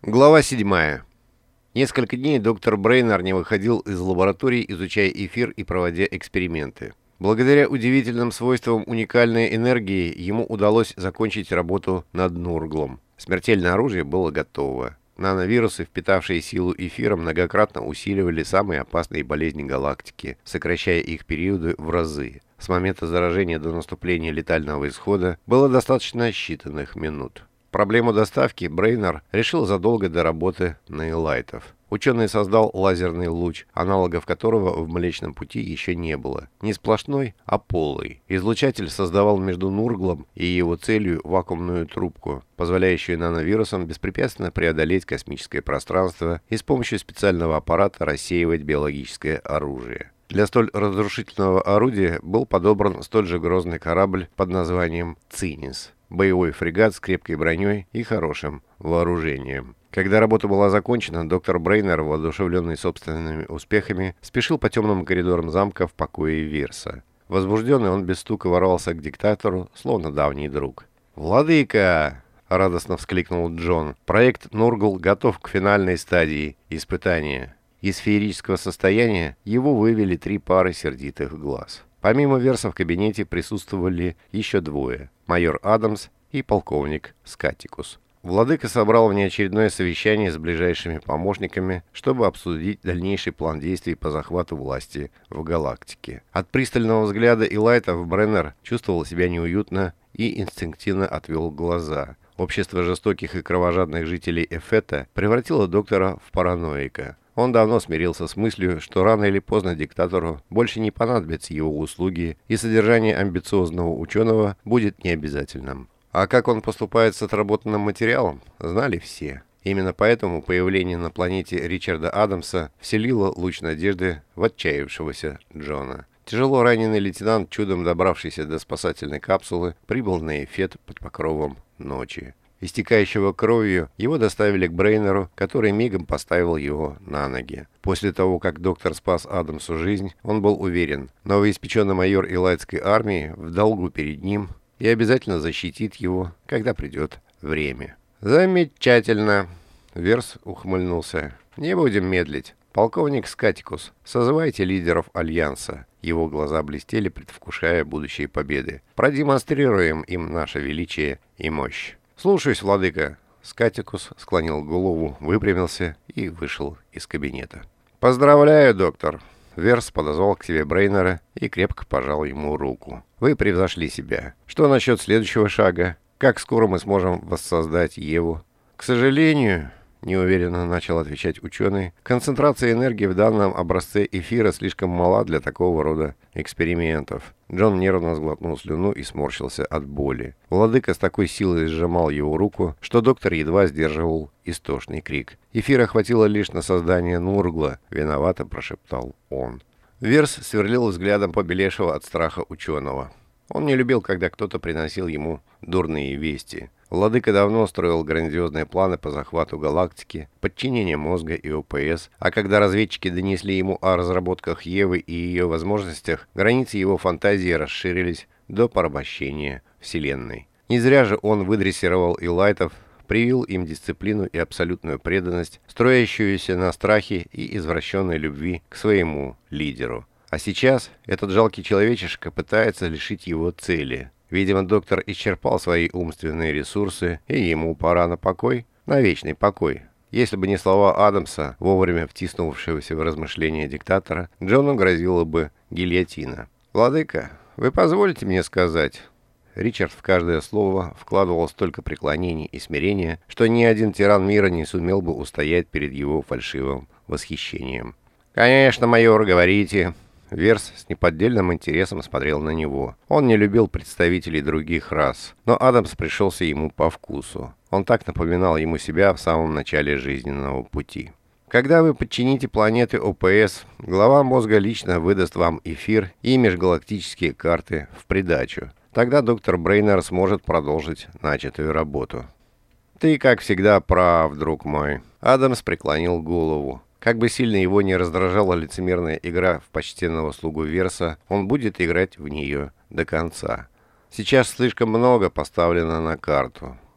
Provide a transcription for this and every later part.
Глава 7. Несколько дней доктор Брейнер не выходил из лаборатории, изучая эфир и проводя эксперименты. Благодаря удивительным свойствам уникальной энергии ему удалось закончить работу над Нурглом. Смертельное оружие было готово. Нановирусы, впитавшие силу эфира, многократно усиливали самые опасные болезни галактики, сокращая их периоды в разы. С момента заражения до наступления летального исхода было достаточно считанных минут. Проблему доставки Брейнер решил задолго до работы на Элайтов. Ученый создал лазерный луч, аналогов которого в Млечном Пути еще не было. Не сплошной, а полый. Излучатель создавал между Нурглом и его целью вакуумную трубку, позволяющую нановирусам беспрепятственно преодолеть космическое пространство и с помощью специального аппарата рассеивать биологическое оружие. Для столь разрушительного орудия был подобран столь же грозный корабль под названием «Цинис». Боевой фрегат с крепкой броней и хорошим вооружением. Когда работа была закончена, доктор Брейнер, воодушевленный собственными успехами, спешил по темным коридорам замка в покое Вирса. Возбужденный, он без стука ворвался к диктатору, словно давний друг. «Владыка!» — радостно вскликнул Джон. «Проект Нургл готов к финальной стадии испытания». Из сферического состояния его вывели 3 пары сердитых глаз. Помимо Верса в кабинете присутствовали еще 2 – майор Адамс и полковник Скатикус. Владыка собрал внеочередное совещание с ближайшими помощниками, чтобы обсудить дальнейший план действий по захвату власти в галактике. От пристального взгляда Элайтов Бреннер чувствовал себя неуютно и инстинктивно отвел глаза. Общество жестоких и кровожадных жителей Эфета превратило доктора в параноика. Он давно смирился с мыслью, что рано или поздно диктатору больше не понадобятся его услуги, и содержание амбициозного ученого будет необязательным. А как он поступает с отработанным материалом, знали все. Именно поэтому появление на планете Ричарда Адамса вселило луч надежды в отчаявшегося Джона. Тяжело раненый лейтенант, чудом добравшийся до спасательной капсулы, прибыл на Эфет под покровом ночи. Истекающего кровью, его доставили к Брейнеру, который мигом поставил его на ноги. После того, как доктор спас Адамсу жизнь, он был уверен, новоиспеченный майор Элайтской армии в долгу перед ним и обязательно защитит его, когда придет время. «Замечательно!» — Верс ухмыльнулся. «Не будем медлить. Полковник Скатикус, созывайте лидеров Альянса». Его глаза блестели, предвкушая будущие победы. «Продемонстрируем им наше величие и мощь». «Слушаюсь, владыка». Скатикус склонил голову, выпрямился и вышел из кабинета. «Поздравляю, доктор». Верс подозвал к себе Брейнера и крепко пожал ему руку. «Вы превзошли себя. Что насчет следующего шага? Как скоро мы сможем воссоздать Еву?» «К сожалению», — неуверенно начал отвечать ученый, «концентрация энергии в данном образце эфира слишком мала для такого рода экспериментов». Джон нервно сглотнул слюну и сморщился от боли. Владыка с такой силой сжимал его руку, что доктор едва сдерживал истошный крик. «Эфира хватило лишь на создание Нургла», — виновато прошептал он. Верс сверлил взглядом побелевшего от страха ученого. Он не любил, когда кто-то приносил ему дурные вести. Владыка давно строил грандиозные планы по захвату галактики, подчинению мозга и ОПС, а когда разведчики донесли ему о разработках Евы и ее возможностях, границы его фантазии расширились до порабощения Вселенной. Не зря же он выдрессировал Элайтов, привил им дисциплину и абсолютную преданность, строящуюся на страхе и извращенной любви к своему лидеру. А сейчас этот жалкий человечишка пытается лишить его цели. Видимо, доктор исчерпал свои умственные ресурсы, и ему пора на покой, на вечный покой. Если бы не слова Адамса, вовремя втиснувшегося в размышления диктатора, Джону грозила бы гильотина. «Владыка, вы позволите мне сказать?» Ричард в каждое слово вкладывал столько преклонений и смирения, что ни один тиран мира не сумел бы устоять перед его фальшивым восхищением. «Конечно, майор, говорите». Верс с неподдельным интересом смотрел на него. Он не любил представителей других рас, но Адамс пришелся ему по вкусу. Он так напоминал ему себя в самом начале жизненного пути. Когда вы подчините планеты ОПС, глава мозга лично выдаст вам эфир и межгалактические карты в придачу. Тогда доктор Брейнер сможет продолжить начатую работу. «Ты, как всегда, прав, друг мой». Адамс преклонил голову. Как бы сильно его не раздражала лицемерная игра в почтенного слугу Верса, он будет играть в нее до конца. Сейчас слишком много поставлено на карту.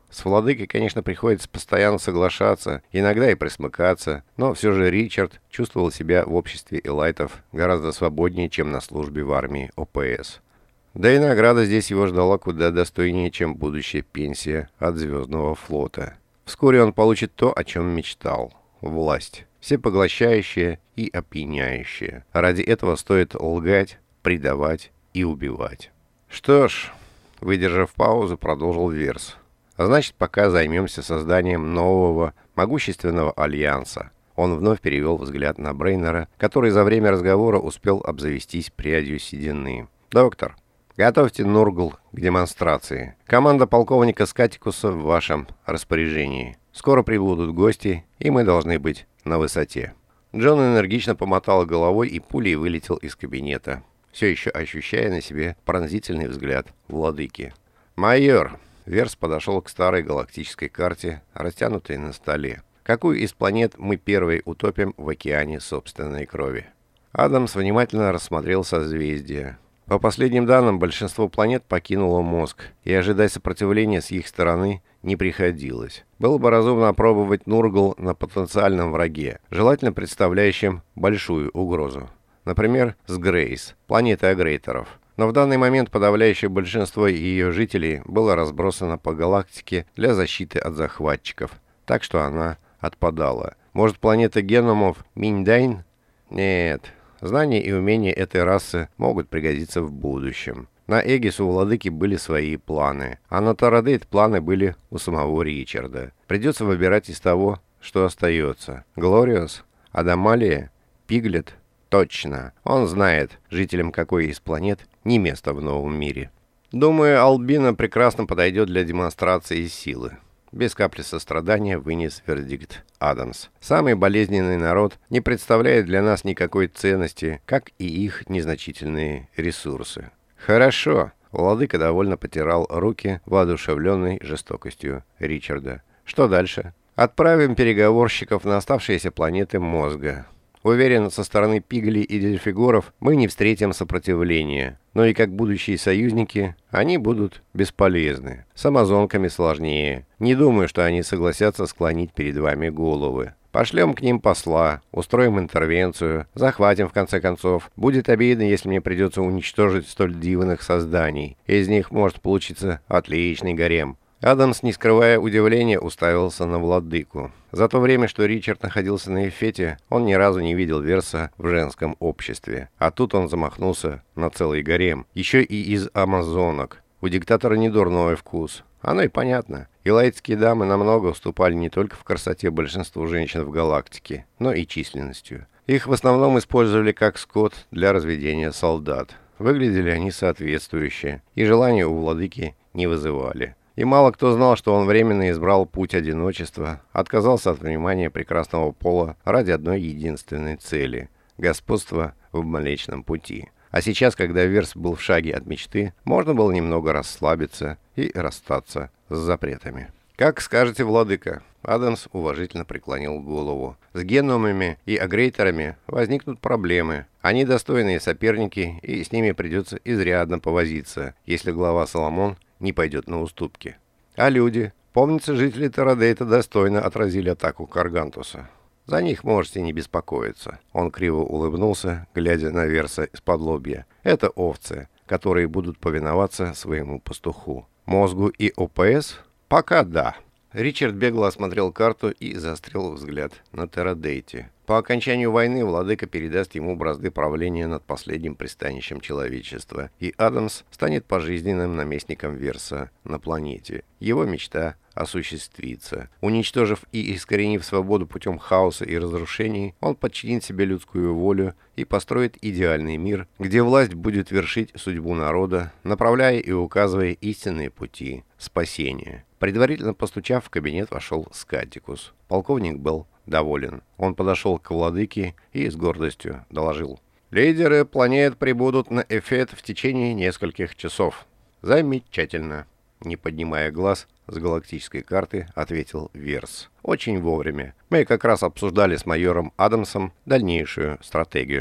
С владыкой, конечно, приходится постоянно соглашаться, иногда и присмыкаться, но все же Ричард чувствовал себя в обществе элайтов гораздо свободнее, чем на службе в армии ОПС. Да и награда здесь его ждала куда достойнее, чем будущая пенсия от Звездного флота. Вскоре он получит то, о чем мечтал – власть, всепоглощающая и опьяняющая. Ради этого стоит лгать, предавать и убивать. Что ж, выдержав паузу, продолжил Верс. Значит, пока займемся созданием нового, могущественного альянса. Он вновь перевел взгляд на Брейнера, который за время разговора успел обзавестись прядью седины. «Доктор, готовьте Нургл к демонстрации. Команда полковника Скатикуса в вашем распоряжении. Скоро прибудут гости, и мы должны быть на высоте». Джон энергично помотал головой и пулей вылетел из кабинета, все еще ощущая на себе пронзительный взгляд владыки. «Майор!» Верс подошел к старой галактической карте, растянутой на столе. «Какую из планет мы первой утопим в океане собственной крови?» Адамс внимательно рассмотрел созвездия. По последним данным, большинство планет покинуло мозг, и ожидать сопротивления с их стороны не приходилось. Было бы разумно опробовать Нургл на потенциальном враге, желательно представляющем большую угрозу. Например, с Грейс, планетой агрейторов. Но в данный момент подавляющее большинство ее жителей было разбросано по галактике для защиты от захватчиков, так что она отпадала. Может, планета геномов Миндайн? Нет. Знания и умения этой расы могут пригодиться в будущем. На Эгис у владыки были свои планы, а на Тарадейт планы были у самого Ричарда. Придется выбирать из того, что остается. Глориус? Адамалия? Пиглет? Точно. Он знает, жителям какой из планет не место в новом мире. Думаю, Албина прекрасно подойдет для демонстрации силы. Без капли сострадания вынес вердикт Адамс. Самый болезненный народ не представляет для нас никакой ценности, как и их незначительные ресурсы. Хорошо. Владыка довольно потирал руки, воодушевленный жестокостью Ричарда. Что дальше? Отправим переговорщиков на оставшиеся планеты мозга. Уверен, со стороны Пигли и Дельфигоров мы не встретим сопротивления, но и как будущие союзники они будут бесполезны. С амазонками сложнее. Не думаю, что они согласятся склонить перед вами головы. Пошлем к ним посла, устроим интервенцию, захватим в конце концов. Будет обидно, если мне придется уничтожить столь дивных созданий. Из них может получиться отличный гарем. Адамс, не скрывая удивления, уставился на владыку. За то время, что Ричард находился на Эфете, он ни разу не видел Верса в женском обществе. А тут он замахнулся на целый гарем. Еще и из амазонок. У диктатора не дурной вкус. Оно и понятно. Илайтские дамы намного уступали не только в красоте большинству женщин в галактике, но и численностью. Их в основном использовали как скот для разведения солдат. Выглядели они соответствующе, и желания у владыки не вызывали. И мало кто знал, что он временно избрал путь одиночества, отказался от внимания прекрасного пола ради одной единственной цели – господства в Млечном Пути. А сейчас, когда Верс был в шаге от мечты, можно было немного расслабиться и расстаться с запретами. «Как скажете, владыка», — Адамс уважительно преклонил голову. «С геномами и агрейторами возникнут проблемы. Они достойные соперники, и с ними придется изрядно повозиться, если глава Соломон не пойдет на уступки. А люди? Помнится, жители Тарадейта достойно отразили атаку Каргантуса. За них можете не беспокоиться». Он криво улыбнулся, глядя на Верса из-под лобья. «Это овцы, которые будут повиноваться своему пастуху. Мозгу и ОПС? Пока да». Ричард бегло осмотрел карту и заострил взгляд на Тарадейте. По окончанию войны владыка передаст ему бразды правления над последним пристанищем человечества, и Адамс станет пожизненным наместником Верса на планете. Его мечта осуществится. Уничтожив и искоренив свободу путем хаоса и разрушений, он подчинит себе людскую волю и построит идеальный мир, где власть будет вершить судьбу народа, направляя и указывая истинные пути спасения. Предварительно постучав, в кабинет вошел Скатикус. Полковник был доволен. Он подошел к владыке и с гордостью доложил: «Лидеры планет прибудут на Эфет в течение нескольких часов». «Замечательно», — не поднимая глаз с галактической карты, ответил Верс. «Очень вовремя. Мы как раз обсуждали с майором Адамсом дальнейшую стратегию».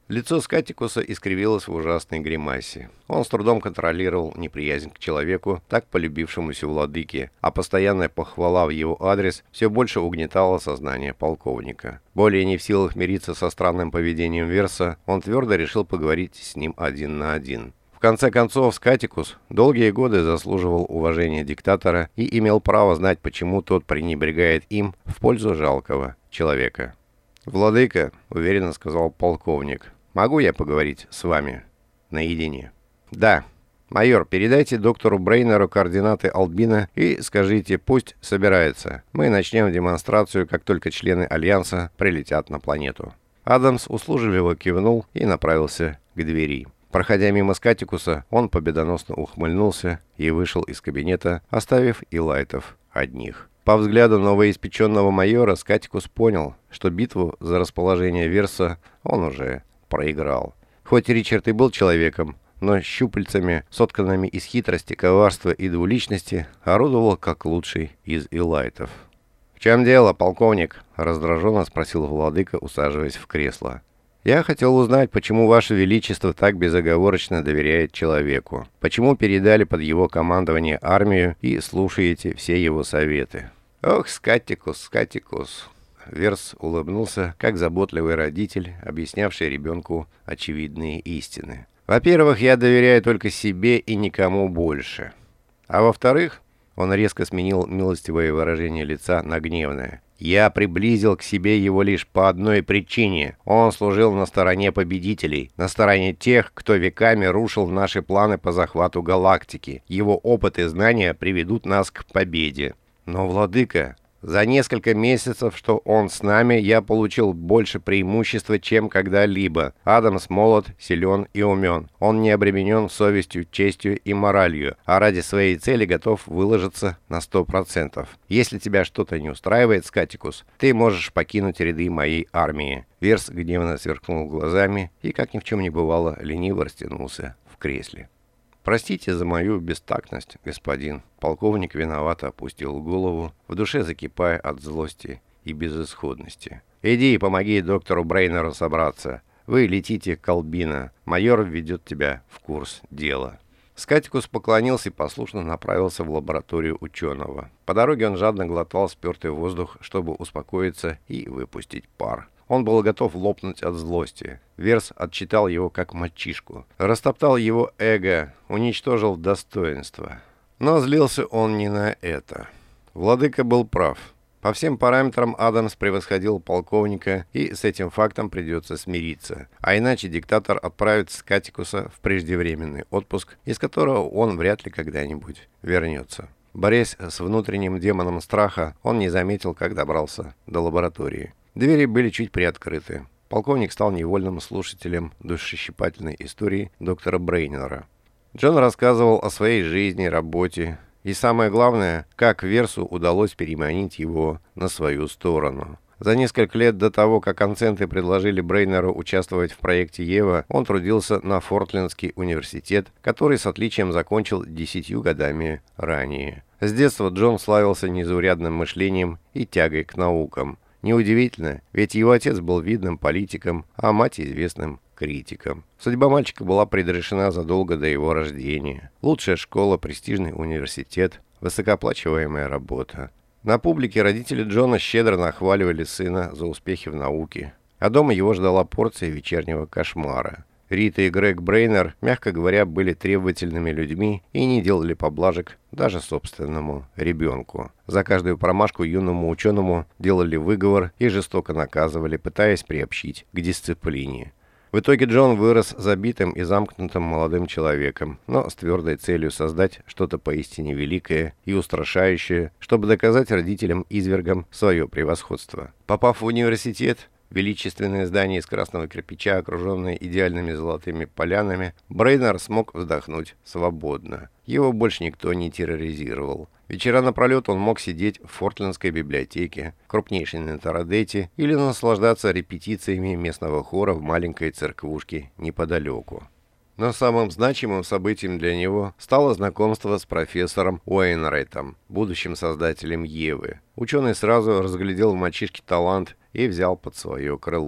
Лицо Скатикуса искривилось в ужасной гримасе. Он с трудом контролировал неприязнь к человеку, так полюбившемуся владыке, а постоянная похвала в его адрес все больше угнетала сознание полковника. Более не в силах мириться со странным поведением Верса, он твердо решил поговорить с ним один на один. В конце концов, Скатикус долгие годы заслуживал уважения диктатора и имел право знать, почему тот пренебрегает им в пользу жалкого человека. «Владыка», — уверенно сказал полковник, — «могу я поговорить с вами наедине?» «Да. Майор, передайте доктору Брейнеру координаты Албина и скажите, пусть собирается. Мы начнем демонстрацию, как только члены Альянса прилетят на планету». Адамс услужливо кивнул и направился к двери. Проходя мимо Скатикуса, он победоносно ухмыльнулся и вышел из кабинета, оставив Илайтов одних. По взгляду новоиспеченного майора Скатикус понял, что битву за расположение Верса он уже проиграл. Хоть Ричард и был человеком, но щупальцами, сотканными из хитрости, коварства и двуличности, орудовал как лучший из Илайтов. «В чем дело, полковник?» — раздраженно спросил владыка, усаживаясь в кресло. «Я хотел узнать, почему Ваше Величество так безоговорочно доверяет человеку, почему передали под его командование армию и слушаете все его советы». «Ох, Скатикус, Скатикус!» Верс улыбнулся, как заботливый родитель, объяснявший ребенку очевидные истины. «Во-первых, я доверяю только себе и никому больше. А во-вторых, он резко сменил милостивое выражение лица на гневное. Я приблизил к себе его лишь по одной причине. Он служил на стороне победителей, на стороне тех, кто веками рушил наши планы по захвату галактики. Его опыт и знания приведут нас к победе. Но, владыка, за несколько месяцев, что он с нами, я получил больше преимущества, чем когда-либо. Адамс молод, силен и умен. Он не обременен совестью, честью и моралью, а ради своей цели готов выложиться на 100%. Если тебя что-то не устраивает, Скатикус, ты можешь покинуть ряды моей армии». Верс гневно сверкнул глазами и, как ни в чем не бывало, лениво растянулся в кресле. «Простите за мою бестактность, господин». Полковник виновато опустил голову, в душе закипая от злости и безысходности. «Иди и помоги доктору Брейнеру собраться. Вы летите к Албина. Майор введет тебя в курс дела». Скатикус поклонился и послушно направился в лабораторию ученого. По дороге он жадно глотал спертый воздух, чтобы успокоиться и выпустить пар. Он был готов лопнуть от злости. Верс отчитал его как мальчишку. Растоптал его эго, уничтожил достоинство. Но злился он не на это. Владыка был прав. По всем параметрам Адамс превосходил полковника, и с этим фактом придется смириться. А иначе диктатор отправит Скатикуса в преждевременный отпуск, из которого он вряд ли когда-нибудь вернется. Борясь с внутренним демоном страха, он не заметил, как добрался до лаборатории. Двери были чуть приоткрыты. Полковник стал невольным слушателем душещипательной истории доктора Брейнера. Джон рассказывал о своей жизни, работе и, самое главное, как Версу удалось переманить его на свою сторону. За несколько лет до того, как Анценты предложили Брейнеру участвовать в проекте Ева, он трудился на Фортлендский университет, который с отличием закончил 10 годами ранее. С детства Джон славился незаурядным мышлением и тягой к наукам. Неудивительно, ведь его отец был видным политиком, а мать известным критиком. Судьба мальчика была предрешена задолго до его рождения. Лучшая школа, престижный университет, высокооплачиваемая работа. На публике родители Джона щедро нахваливали сына за успехи в науке, а дома его ждала порция вечернего кошмара. Рита и Грег Брейнер, мягко говоря, были требовательными людьми и не делали поблажек даже собственному ребенку. За каждую промашку юному ученому делали выговор и жестоко наказывали, пытаясь приобщить к дисциплине. В итоге Джон вырос забитым и замкнутым молодым человеком, но с твердой целью создать что-то поистине великое и устрашающее, чтобы доказать родителям-извергам свое превосходство. Попав в университет, величественное здание из красного кирпича, окруженное идеальными золотыми полянами, Брейнер смог вздохнуть свободно. Его больше никто не терроризировал. Вечера напролет он мог сидеть в Фортлендской библиотеке, крупнейшей на Тарадете, или наслаждаться репетициями местного хора в маленькой церквушке неподалеку. Но самым значимым событием для него стало знакомство с профессором Уэйнрайтом, будущим создателем Евы. Ученый сразу разглядел в мальчишке талант и взял под свое крыло.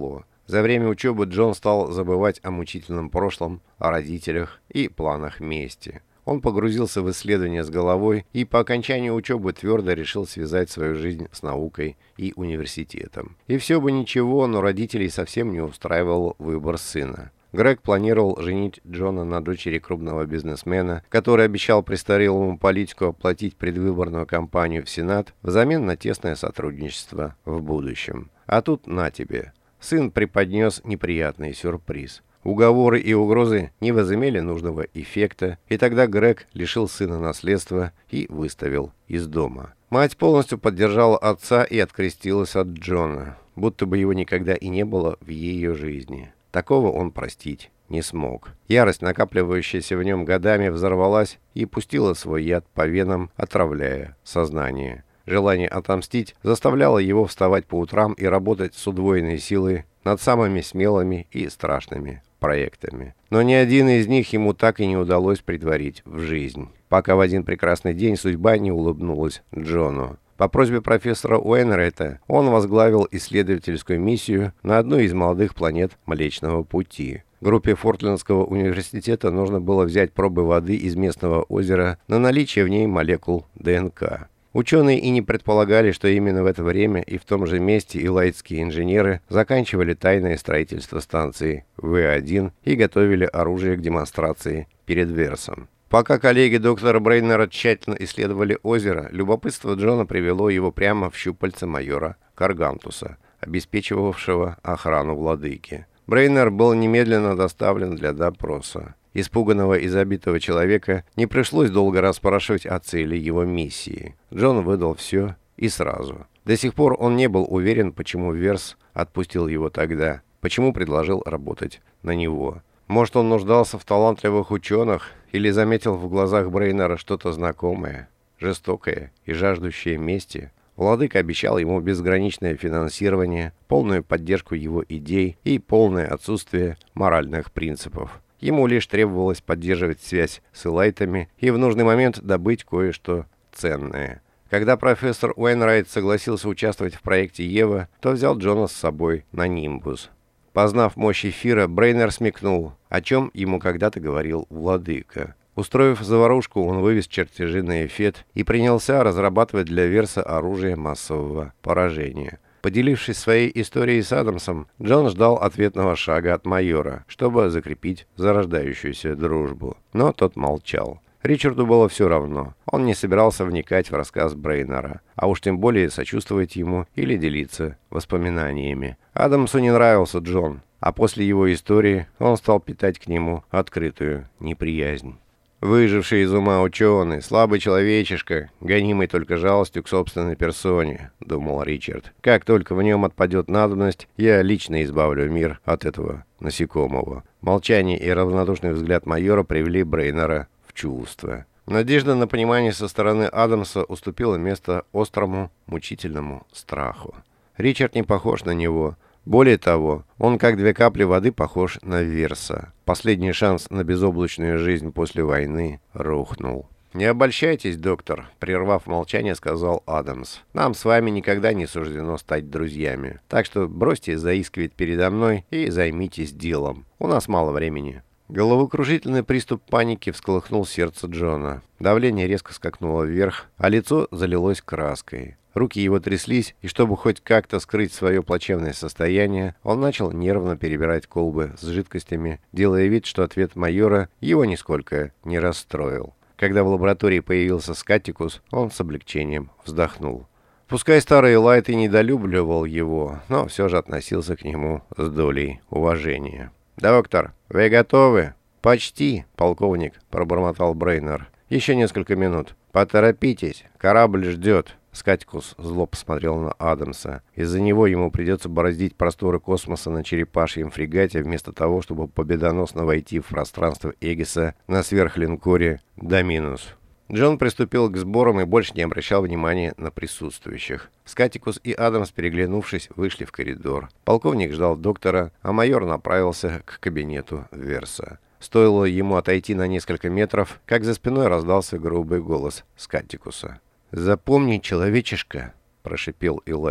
За время учебы Джон стал забывать о мучительном прошлом, о родителях и планах мести. Он погрузился в исследования с головой и по окончанию учебы твердо решил связать свою жизнь с наукой и университетом. И все бы ничего, но родителей совсем не устраивал выбор сына. Грег планировал женить Джона на дочери крупного бизнесмена, который обещал престарелому политику оплатить предвыборную кампанию в Сенат взамен на тесное сотрудничество в будущем. А тут на тебе. Сын преподнес неприятный сюрприз. Уговоры и угрозы не возымели нужного эффекта, и тогда Грег лишил сына наследства и выставил из дома. Мать полностью поддержала отца и открестилась от Джона, будто бы его никогда и не было в ее жизни. Такого он простить не смог. Ярость, накапливающаяся в нем годами, взорвалась и пустила свой яд по венам, отравляя сознание. Желание отомстить заставляло его вставать по утрам и работать с удвоенной силой над самыми смелыми и страшными проектами. Но ни один из них ему так и не удалось претворить в жизнь, пока в один прекрасный день судьба не улыбнулась Джону. По просьбе профессора Уэйнрайта он возглавил исследовательскую миссию на одной из молодых планет Млечного Пути. Группе Фортлендского университета нужно было взять пробы воды из местного озера на наличие в ней молекул ДНК. Ученые и не предполагали, что именно в это время и в том же месте илайтские инженеры заканчивали тайное строительство станции В-1 и готовили оружие к демонстрации перед Версом. Пока коллеги доктора Брейнера тщательно исследовали озеро, любопытство Джона привело его прямо в щупальца майора Каргантуса, обеспечивавшего охрану владыки. Брейнер был немедленно доставлен для допроса. Испуганного и забитого человека не пришлось долго расспрашивать о цели его миссии. Джон выдал все и сразу. До сих пор он не был уверен, почему Верс отпустил его тогда, почему предложил работать на него. Может, он нуждался в талантливых ученых или заметил в глазах Брейнера что-то знакомое, жестокое и жаждущее мести. Владыка обещал ему безграничное финансирование, полную поддержку его идей и полное отсутствие моральных принципов. Ему лишь требовалось поддерживать связь с илайтами и в нужный момент добыть кое-что ценное. Когда профессор Уэйнрайт согласился участвовать в проекте Ева, то взял Джона с собой на Нимбус. Познав мощь эфира, Брейнер смекнул, о чем ему когда-то говорил владыка. Устроив заварушку, он вывез чертежи на Эфет и принялся разрабатывать для Верса оружие массового поражения. Поделившись своей историей с Адамсом, Джон ждал ответного шага от майора, чтобы закрепить зарождающуюся дружбу. Но тот молчал. Ричарду было все равно. Он не собирался вникать в рассказ Брейнера, а уж тем более сочувствовать ему или делиться воспоминаниями. Адамсу не нравился Джон, а после его истории он стал питать к нему открытую неприязнь. «Выживший из ума ученый, слабый человечишка, гонимый только жалостью к собственной персоне», — думал Ричард. «Как только в нем отпадет надобность, я лично избавлю мир от этого насекомого». Молчание и равнодушный взгляд майора привели Брейнера в чувство. Надежда на понимание со стороны Адамса уступила место острому, мучительному страху. Ричард не похож на него. Более того, он как две капли воды похож на Верса. Последний шанс на безоблачную жизнь после войны рухнул. «Не обольщайтесь, доктор», — прервав молчание, сказал Адамс. «Нам с вами никогда не суждено стать друзьями. Так что бросьте заискивать передо мной и займитесь делом. У нас мало времени». Головокружительный приступ паники всколыхнул сердце Джона. Давление резко скакнуло вверх, а лицо залилось краской. Руки его тряслись, и чтобы хоть как-то скрыть свое плачевное состояние, он начал нервно перебирать колбы с жидкостями, делая вид, что ответ майора его нисколько не расстроил. Когда в лаборатории появился Скаттикус, он с облегчением вздохнул. Пускай старый Элайт и недолюбливал его, но все же относился к нему с долей уважения. «Доктор, вы готовы?» «Почти, полковник», — пробормотал Брейнер. «Еще несколько минут. Поторопитесь, корабль ждет». Скаттикус зло посмотрел на Адамса. Из-за него ему придется бороздить просторы космоса на черепашьем фрегате, вместо того, чтобы победоносно войти в пространство Эгиса на сверхлинкоре «Доминус». Джон приступил к сборам и больше не обращал внимания на присутствующих. Скаттикус и Адамс, переглянувшись, вышли в коридор. Полковник ждал доктора, а майор направился к кабинету Верса. Стоило ему отойти на несколько метров, как за спиной раздался грубый голос Скаттикуса. «Запомни, человечишка», — прошипел Элайт, —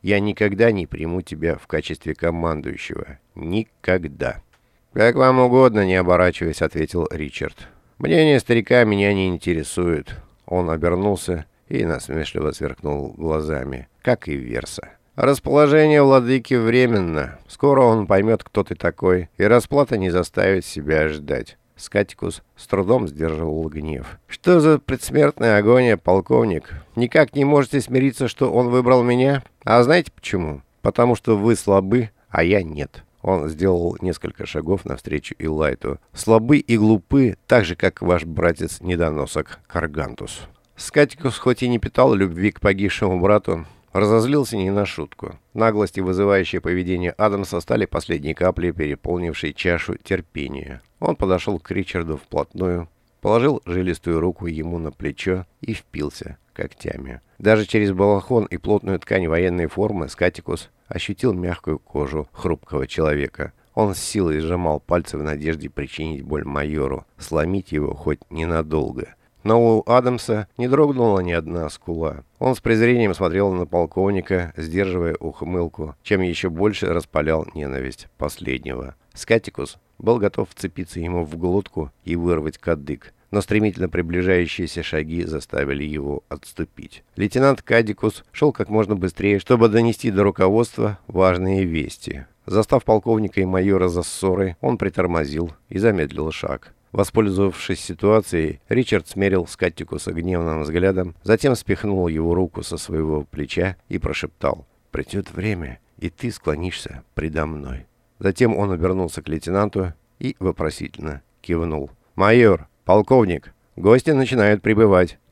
Я никогда не приму тебя в качестве командующего. Никогда». «Как вам угодно, не оборачиваясь», — ответил Ричард. «Мнение старика меня не интересует». Он обернулся и насмешливо сверкнул глазами, как и Верса. «Расположение владыки временно. Скоро он поймет, кто ты такой, и расплата не заставит себя ждать». Скатикус с трудом сдерживал гнев. «Что за предсмертная агония, полковник? Никак не можете смириться, что он выбрал меня? А знаете почему? Потому что вы слабы, а я нет». Он сделал несколько шагов навстречу Илайту. «Слабы и глупы, так же, как ваш братец-недоносок Каргантус». Скатикус, хоть и не питал любви к погибшему брату, разозлился не на шутку. Наглость и вызывающее поведение Адамса стали последней каплей, переполнившей чашу терпения. Он подошел к Ричарду вплотную, положил жилистую руку ему на плечо и впился когтями. Даже через балахон и плотную ткань военной формы Скатикус ощутил мягкую кожу хрупкого человека. Он с силой сжимал пальцы в надежде причинить боль майору, сломить его хоть ненадолго. Но у Адамса не дрогнула ни одна скула. Он с презрением смотрел на полковника, сдерживая ухмылку, чем еще больше распалял ненависть последнего. Скатикус был готов вцепиться ему в глотку и вырвать кадык, но стремительно приближающиеся шаги заставили его отступить. Лейтенант Кадикус шел как можно быстрее, чтобы донести до руководства важные вести. Застав полковника и майора за ссорой, он притормозил и замедлил шаг. Воспользовавшись ситуацией, Ричард смерил Скатикуса гневным взглядом, затем спихнул его руку со своего плеча и прошептал: «Придет время, и ты склонишься предо мной». Затем он обернулся к лейтенанту и вопросительно кивнул. «Майор, полковник, гости начинают прибывать».